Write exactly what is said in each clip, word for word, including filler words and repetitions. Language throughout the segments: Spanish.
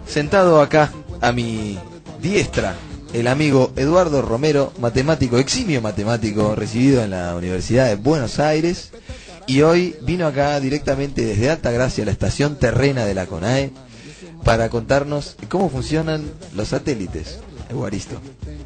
Sentado acá a mi diestra, el amigo Eduardo Romero, matemático, eximio matemático, recibido en la Universidad de Buenos Aires, y hoy vino acá directamente desde Altagracia, la estación terrena de la CONAE, para contarnos cómo funcionan los satélites. Evaristo.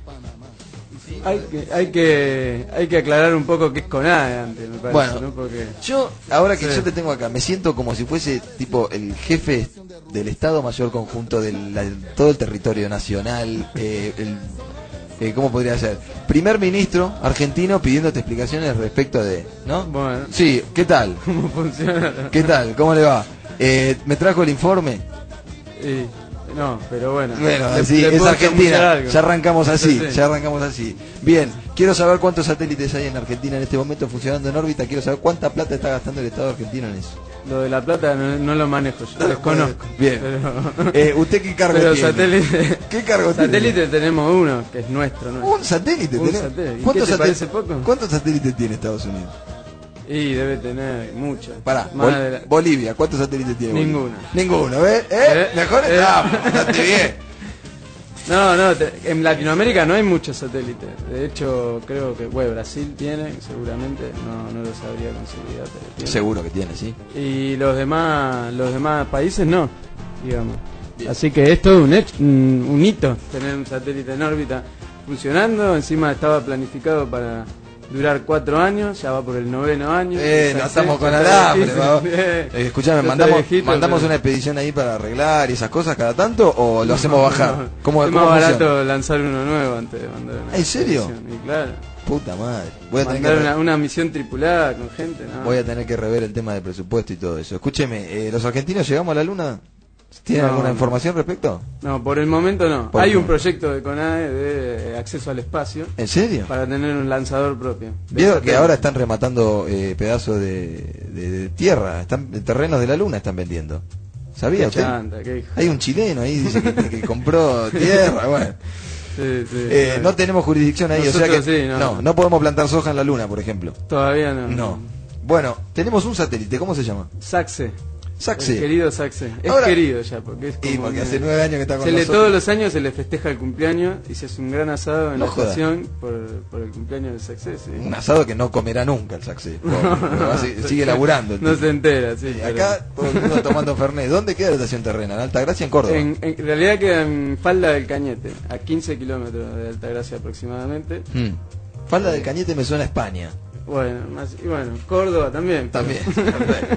Hay que, hay que hay que aclarar un poco qué es CONAE antes, me parece, bueno, ¿no? Porque yo, ahora que sí. yo te tengo acá, me siento como si fuese tipo el jefe del Estado Mayor Conjunto de la, todo el territorio nacional, eh, el, eh, ¿cómo podría ser? Primer ministro argentino pidiéndote explicaciones respecto de, ¿no? Bueno. Sí, ¿qué tal? ¿Cómo funciona? ¿Qué tal? ¿Cómo le va? Eh, ¿Me trajo el informe? Y, no, pero bueno. Bueno, le, así, le es Argentina, algo. ya arrancamos así, Sí. ya arrancamos así. Bien, quiero saber cuántos satélites hay en Argentina en este momento funcionando en órbita, quiero saber cuánta plata está gastando el Estado argentino en eso. Lo de la plata no, no lo manejo yo, No lo desconozco. Bien. Pero, Eh, ¿Usted qué cargo pero tiene? satélite, ¿Qué cargo satélite tiene? tenemos uno, que es nuestro, nuestro. Un satélite. Un tenemos. satélite. ¿Y ¿Cuántos, qué te satélites, parece poco? ¿Cuántos satélites tiene Estados Unidos? Y debe tener mucho. Pará, Más Bol- de la- Bolivia, ¿cuántos satélites tiene Bolivia? Ninguno. Ninguno, ¿ves? ¿Eh? Eh, Mejor eh. estamos, bastante bien. No, no, te- en Latinoamérica no hay muchos satélites. De hecho, creo que, bueno, Brasil tiene, seguramente, no, no lo sabría con seguridad, pero tiene. Seguro que tiene, sí. Y los demás, los demás países no, digamos. Así que es todo un, hecho, un, un hito tener un satélite en órbita funcionando. Encima estaba planificado para durar cuatro años, ya va por el noveno año. Eh, Ya no sé, estamos con ya está alambre, viejito. va. Eh, Eh, escuchame, ya está mandamos, viejito, mandamos pero- una expedición ahí para arreglar y esas cosas cada tanto, o lo hacemos bajar. No, ¿Cómo, es cómo más barato funciona? lanzar uno nuevo antes de mandar una ¿En serio? expedición. Y claro, Puta madre. Voy a tener mandar que una, una misión tripulada con gente, ¿no? Voy a tener que rever el tema del presupuesto y todo eso. Escúcheme, eh, ¿los argentinos llegamos a la luna? ¿Tienen No, alguna no. información respecto? No, por el momento no. Por Hay el un momento. proyecto de CONAE de eh, acceso al espacio ¿En serio? para tener un lanzador propio. de Veo que satélite. ahora están rematando eh, pedazos de, de- de tierra, están de terrenos de la luna están vendiendo. ¿Sabía Qué usted? chanta, qué hijo. Hay un chileno ahí, dice que, que compró tierra, bueno. Sí, sí, Eh, claro. no tenemos jurisdicción ahí, o sea que... Nosotros sí, no. no, no podemos plantar soja en la luna, por ejemplo. Todavía no. No. Bueno, tenemos un satélite, ¿cómo se llama? Saxe. El Saxe. querido Saxe. Es Ahora- querido ya, porque es como Y porque que- hace nueve años que está con se le, nosotros. todos los años se le festeja el cumpleaños y se hace un gran asado en No la joda. estación por, por el cumpleaños de Saxe. Sí. Un asado que no comerá nunca el Saxe. Pobre, va a seguir- sigue laburando. el No tipo. se entera, sí. Y pero- acá todo el mundo tomando Fernet. ¿Dónde queda la estación terrena? ¿En Altagracia, en Córdoba? En, en realidad queda en Falda del Cañete, a quince kilómetros de Altagracia aproximadamente. Hmm. Falda del Cañete me suena a España. Bueno, más, y bueno, Córdoba también. También. Perfecto.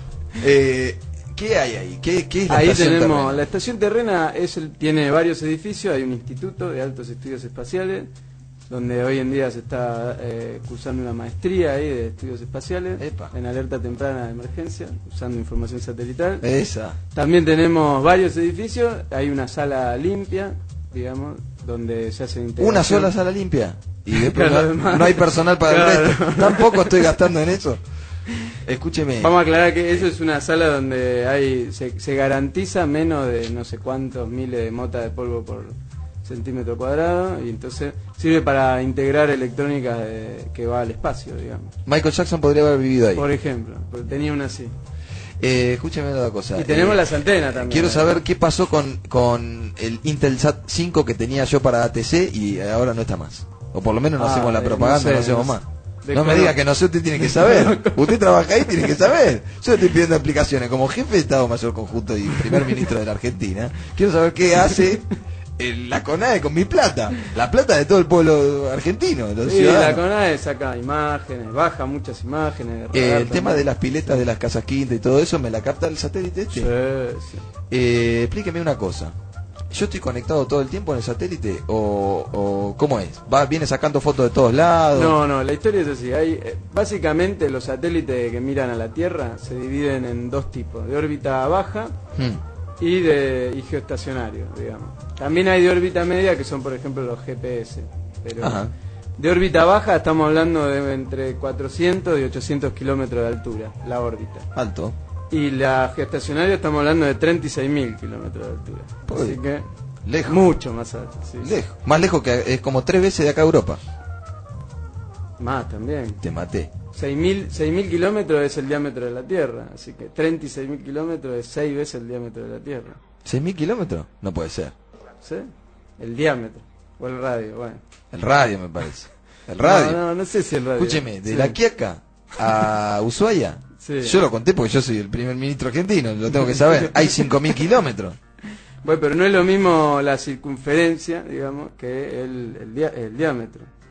eh, ¿Qué hay ahí? ¿Qué, qué es la Ahí estación tenemos, terrena? la estación terrena es el, tiene varios edificios, hay un instituto de altos estudios espaciales, donde hoy en día se está eh, cursando una maestría ahí de estudios espaciales, Epa. en alerta temprana de emergencia, usando información satelital. Esa. También tenemos varios edificios, hay una sala limpia, digamos, donde se hace integración. ¿Una sola sala limpia? Y después Claro, no, además. no hay personal para Claro. el resto. Tampoco estoy gastando en eso. Escúcheme. Vamos a aclarar que eso es una sala donde hay se, se garantiza menos de no sé cuántos miles de motas de polvo por centímetro cuadrado y entonces sirve para integrar electrónica de- que va al espacio, digamos. Michael Jackson podría haber vivido ahí. Por ejemplo, porque tenía una así. Eh, escúcheme otra cosa. Y tenemos Eh, las antenas también. Quiero ¿eh? saber qué pasó con, con el Intelsat cinco que tenía yo para A T C y ahora no está más. O por lo menos no Ah, hacemos la eh, propaganda, no sé, no hacemos no más. sé. No me Desconozco. diga que no sé, usted tiene que saber. Usted trabaja ahí, tiene que saber. Yo le estoy pidiendo explicaciones. Como jefe de Estado Mayor Conjunto y primer ministro de la Argentina, quiero saber qué hace el- la CONAE con mi plata. La plata de todo el pueblo argentino, de los Sí, la ciudadanos. CONAE saca imágenes, baja muchas imágenes. Eh, radar el también. tema de las piletas de las casas quinta y todo eso, ¿me la capta el satélite este? Sí, sí. Eh, explíqueme una cosa. ¿Yo estoy conectado todo el tiempo en el satélite o, o cómo es? ¿Va, viene sacando fotos de todos lados? No, no, la historia es así. Hay, eh, básicamente los satélites que miran a la Tierra se dividen en dos tipos, de órbita baja Hmm. y de y geoestacionario, digamos. También hay de órbita media que son, por ejemplo, los G P S. Pero Ajá. de órbita baja estamos hablando de entre cuatrocientos y ochocientos kilómetros de altura, la órbita. Alto. Y la geoestacionario estamos hablando de treinta y seis mil kilómetros de altura. Uy, Así que lejos. mucho más alto. Sí, sí. Lejos. Más lejos que es como tres veces de acá a Europa. Más también. Te maté. seis mil kilómetros es el diámetro de la Tierra, así que treinta y seis mil kilómetros es seis veces el diámetro de la Tierra. ¿seis mil kilómetros? No puede ser. ¿Sí? El diámetro. O el radio, bueno. El radio me parece. El radio. No, no, no sé si el radio. Escúcheme, de Sí. La Quiaca a Ushuaia. Sí. Yo lo conté porque yo soy el primer ministro argentino, lo tengo que saber. Hay cinco mil kilómetros. Bueno, pero no es lo mismo la circunferencia, digamos, que el, el, dia- el diámetro.